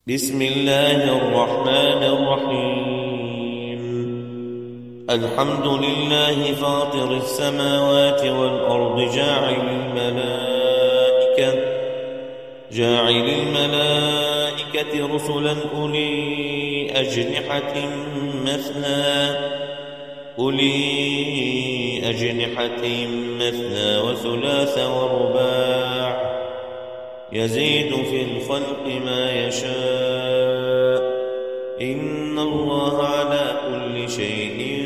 بسم الله الرحمن الرحيم. الحمد لله فاطر السماوات والأرض جاعل الملائكة رسلا أولي أجنحة مثنى وثلاث ورباع يزيد في الخلق ما يشاء إن الله على كل شيء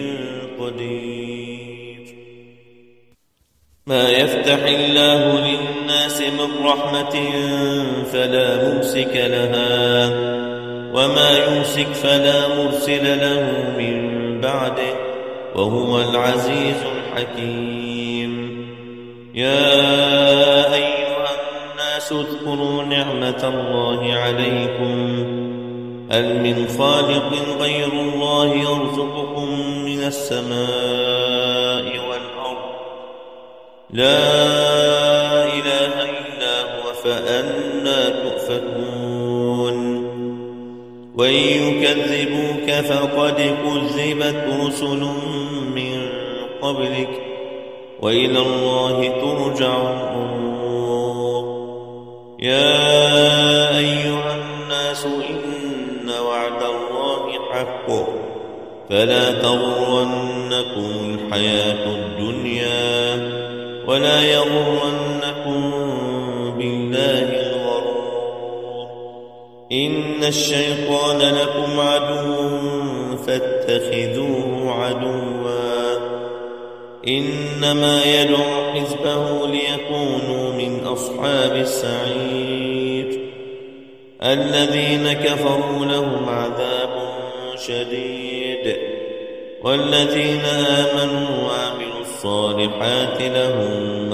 قدير. ما يفتح الله للناس من رحمة فلا ممسك لها وما يمسك فلا مرسل له من بعده وهو العزيز الحكيم. يا أيها الناس اذكروا نعمة الله عليكم هل من خالق غير الله يرزقكم من السماء والأرض لا إله إلا هو فأنى تؤفكون. وإن يكذبوك فقد كذبت رسل من قبلك وإلى الله ترجع الأمور. يا أيها الناس إن وعد الله حق فلا تغرنكم الحياة الدنيا ولا يغرنكم بالله الغرور. إن الشيطان لكم عدو فاتخذوه عدوا إنما يدعو حزبه ليكونوا من أصحاب السعير. الذين كفروا لهم عذاب شديد والذين آمنوا وعملوا الصالحات لهم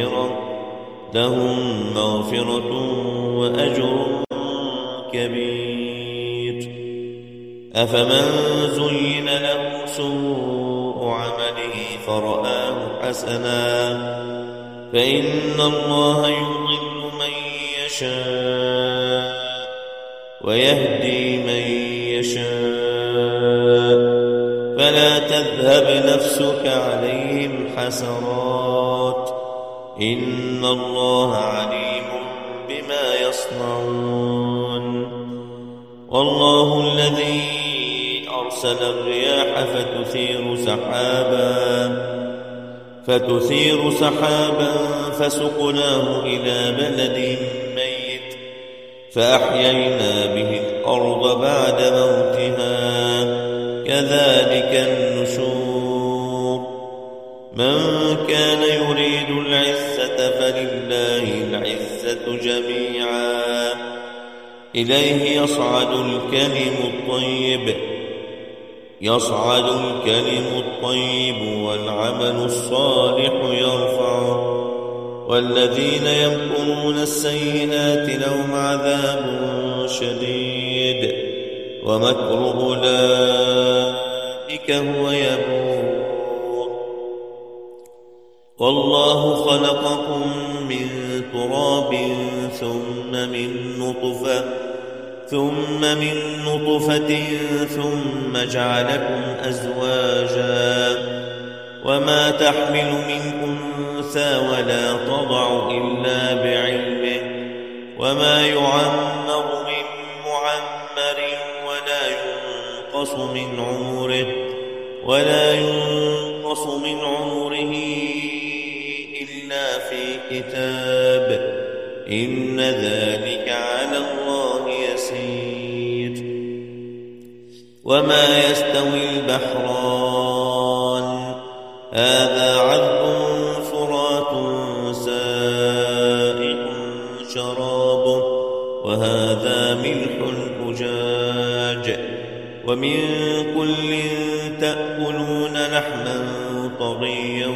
مغفرة وأجر كبير. أفمن زين له سوء عمله فرآه حسنا فإن الله يضل من يشاء ويهدي من يشاء فلا تذهب نفسك عليهم حسرات إن الله عليم بما يصنعون. والله الذي أرسل الرياح فتثير سحابا فسقناه إلى بلد ميت فأحيينا به الأرض بعد موتها كذلك النشور. من كان يريد العزة فلله العزة جميعا إليه يصعد الكلم الطيب والعمل الصالح يرفعه والذين يمكرون السيئات لهم عذاب شديد ومكر أولئك هو يبور. والله خلقكم من تراب ثم من نطفة ثم جعلكم أزواجا وما تحمل من أنثى ولا تضع إلا بعلمه وما يعمر من معمر ولا ينقص من عمره إلا في كتاب إن ذلك على الله يسير. وما يستوي البحران هذا عذب فرات سائغ شرابه وهذا ملح أجاج ومن كل تأكلون لحما طريا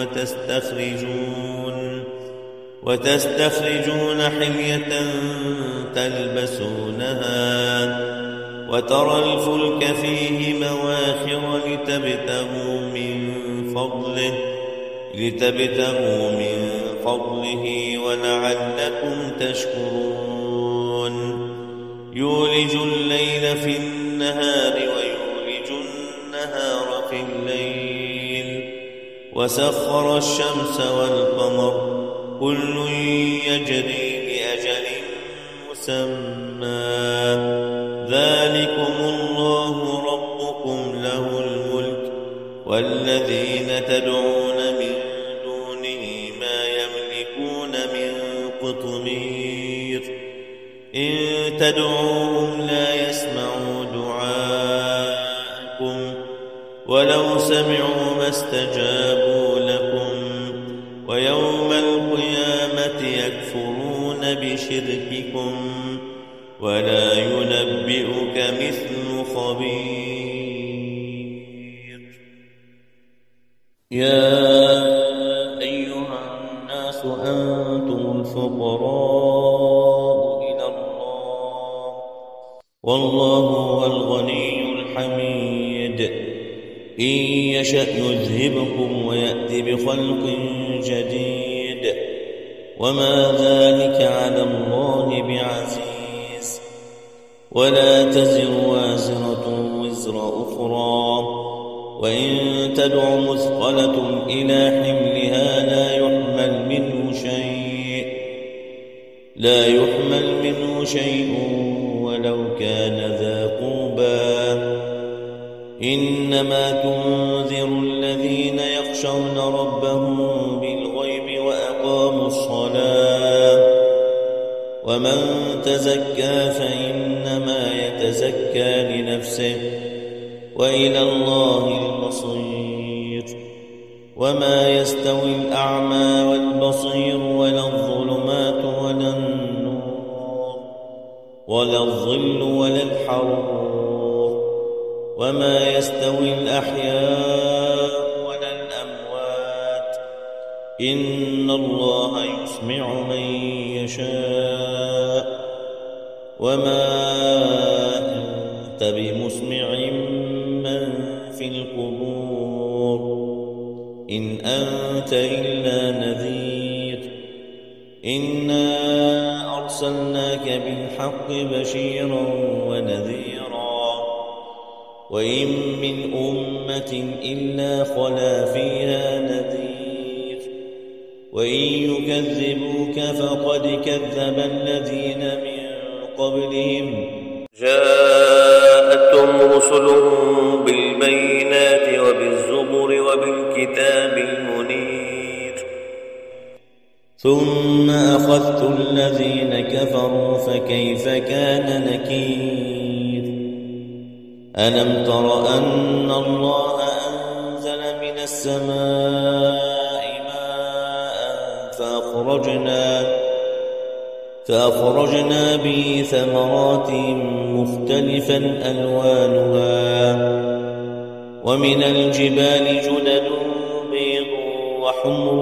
وتستخرجون حلية تلبسونها وترى الفلك فيه مواخر لتبتغوا من فضله ولعلكم تشكرون. يولج الليل في النهار ويولج النهار في الليل وسخر الشمس والقمر كل يجري لأجل مسمى ذلكم الله ربكم له الملك والذين تدعون من دونه ما يملكون من قطمير إن تدعوهم لا يسمعوا دعاءكم ولو سمعوا ما استجابوا لكم ويوم القيامة يكفرون بشرككم ولا ينبئك مثل خبير. يا أيها الناس أنتم الفقراء إلى الله والله هو الغني الحميد إن يشأ يذهبكم ويأتي بخلق جديد وما ذلك على الله بعزيز ولا تزر وازرة وزر أخرى وإن تدع مثقلة إلى حملها لا يحمل منه شيء ولو كان ذا قربى إنما تنذر الذين يخشون ربهم بالغيب وأقاموا الصلاة ومن تزكى فإنما يتزكى لنفسه وإلى الله المصير وما يستوي الأعمى والبصير ولا الظلمات ولا النور ولا الظل ولا الحرور وما يستوي الأحياء ولا الأموات إن الله يسمع من يشاء وما أنت بمسمع من في القبور إن أنت إلا نذير إنا أرسلناك بالحق بشيرا ونذيرا وإن من أمة إلا خلا فيها نذير وإن يكذبوك فقد كذب الذين من قبلهم جاءتهم رسلهم بالبينات وبالزبر وبالكتاب المنير ثم أخذت الذين كفروا فكيف كان نكير ألم تر أن الله أنزل من السماء ماء فأخرجنا به ثمرات مختلفا ألوانها ومن الجبال جدد بيض وحمر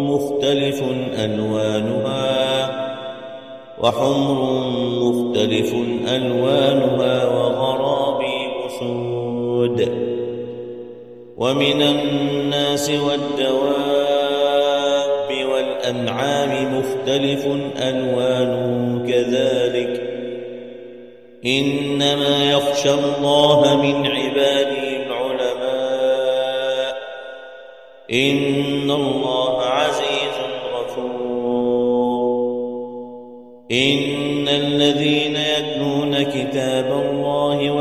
مختلف ألوانها وغرابيب سود ومن الناس والدواب والأنعام مختلف ألوانه كذلك إنما يخشى الله من عباده العلماء إن الله عزيز غفور إن الذين يتلون كتاب الله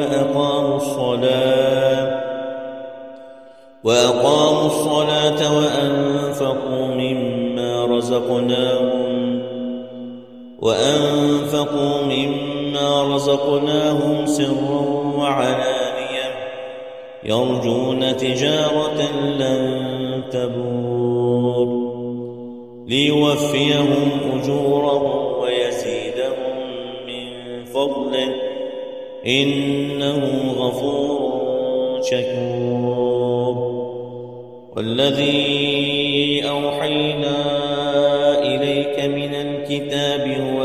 وأقاموا الصلاة وأنفقوا مما رزقناهم سرا وعلانية يرجون تجارة لن تبور ليوفيهم أجورهم ويزيدهم من فضله إنه غفور شكور والذي أوحينا إليك من الكتاب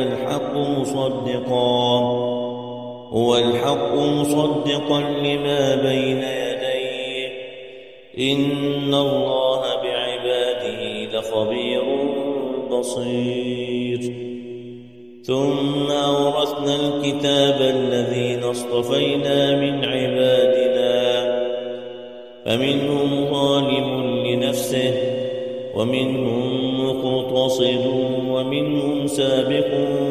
هو الحق مصدقا لما بين يديه إن الله بعباده لخبير بصير ثم أورثنا الكتاب الذين اصطفينا من عبادنا فمنهم ظالم لنفسه ومنهم مقتصد ومنهم سابق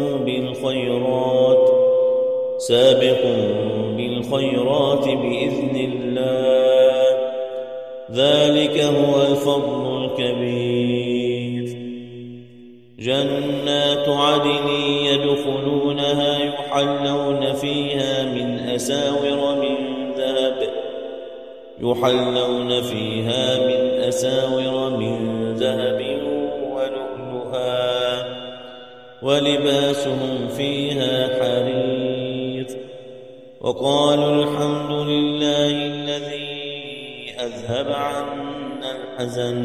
بالخيرات بإذن الله ذلك هو الفضل الكبير. جنات عدن يدخلونها يحلون فيها من أساور من ذهب ولؤلؤا ولباسهم فيها حرير. وقالوا الحمد لله الذي أذهب عنا الحزن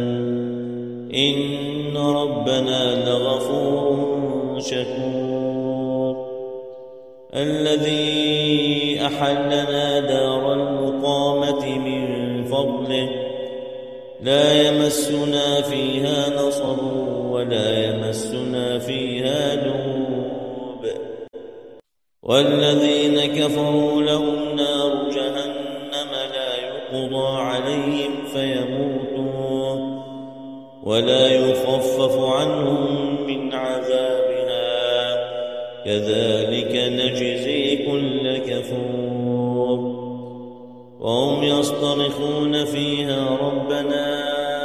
إن ربنا لغفور شكور. الذي أحلنا دار المقامة من فضله لا يمسنا فيها نصب ولا يمسنا فيها لغوب. والذين كفروا لهم نار جهنم لا يقضى عليهم فيموتوا ولا يخفف عنهم من عذابها كذلك نجزي كل كفور. وهم يصطرخون فيها ربنا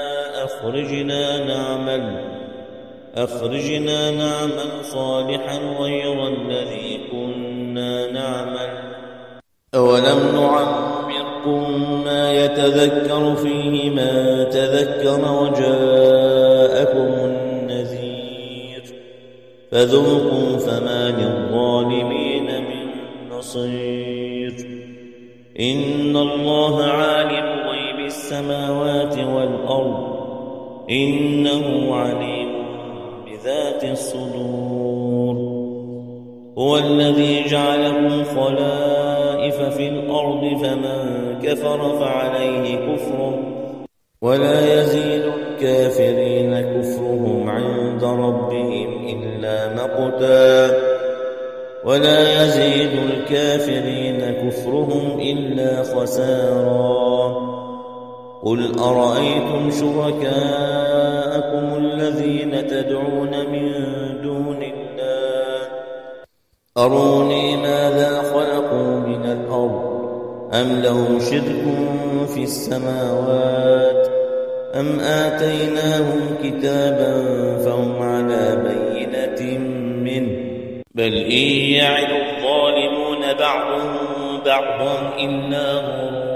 أخرجنا نعمل صالحا غير الذي كنا نعمل أولم نعمركم ما يتذكر فيه من تذكر وجاءكم النذير فذوقوا فما للظالمين من نصير. إن الله عالم غيب السماوات والأرض إنه عليم بذات الصدور. هو الذي جعلكم خلائف في الأرض فمن كفر فعليه كفره ولا يزيد الكافرين كفرهم عند ربهم إلا مقتا ولا يزيد الكافرين كفرهم إلا خسارا. قل أرأيتم شركاءكم الذين تدعون من دون الله أروني ماذا خلقوا من الأرض أم لهم شرك في السماوات أم آتيناهم كتابا فهم على بينة منه بل إن يعد الظالمون بعضهم بعضا إلا غرورا.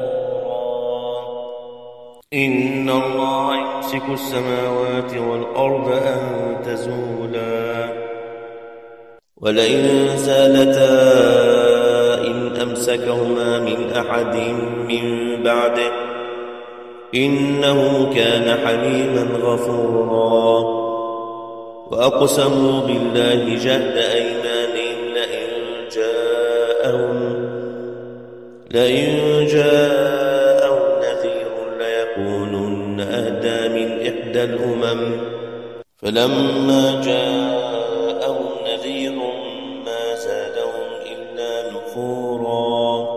إن الله يمسك السماوات والأرض أن تزولا ولئن زالتا إن أمسكهما من أحد من بعده إنه كان حليما غفورا. وأقسموا بالله جهد أيمانهم لئن جاءهم نذير ليكونن أهدى من إحدى الأمم فلما جاءهم نذير ما زادهم إلا نفورا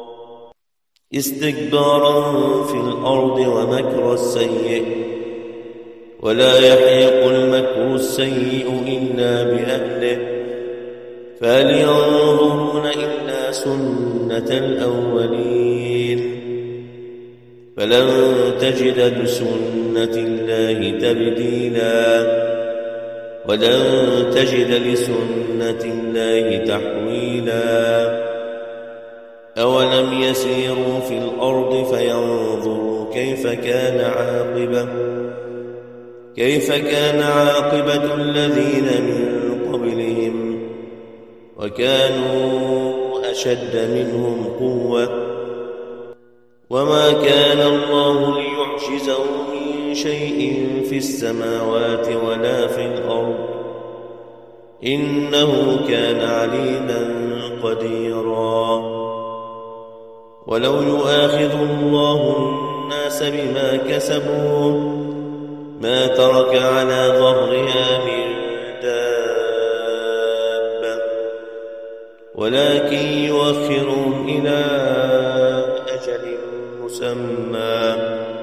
استكبارا في الأرض ومكر السيء ولا يحيق المكر السيء إلا بأهله فهل ينظرون إلا سنة الأولين فلن تجد لسنة الله تبديلا ولن تجد لسنة الله تحويلا. أولم يسيروا في الأرض فينظروا كيف كان عاقبة الذين من قبلهم وكانوا أشد منهم قوة وما كان الله ليعجزه من شيء في السماوات ولا في الأرض إنه كان عليما قديرا. ولو يؤاخذ الله الناس بما كسبوا ما ترك على ظهرها من دابة ولكن يؤخرهم إلى أجل مسمى،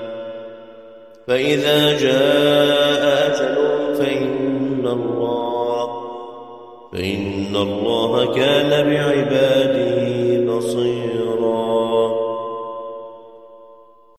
فإذا جاء أجلهم فإن الله كان بعباده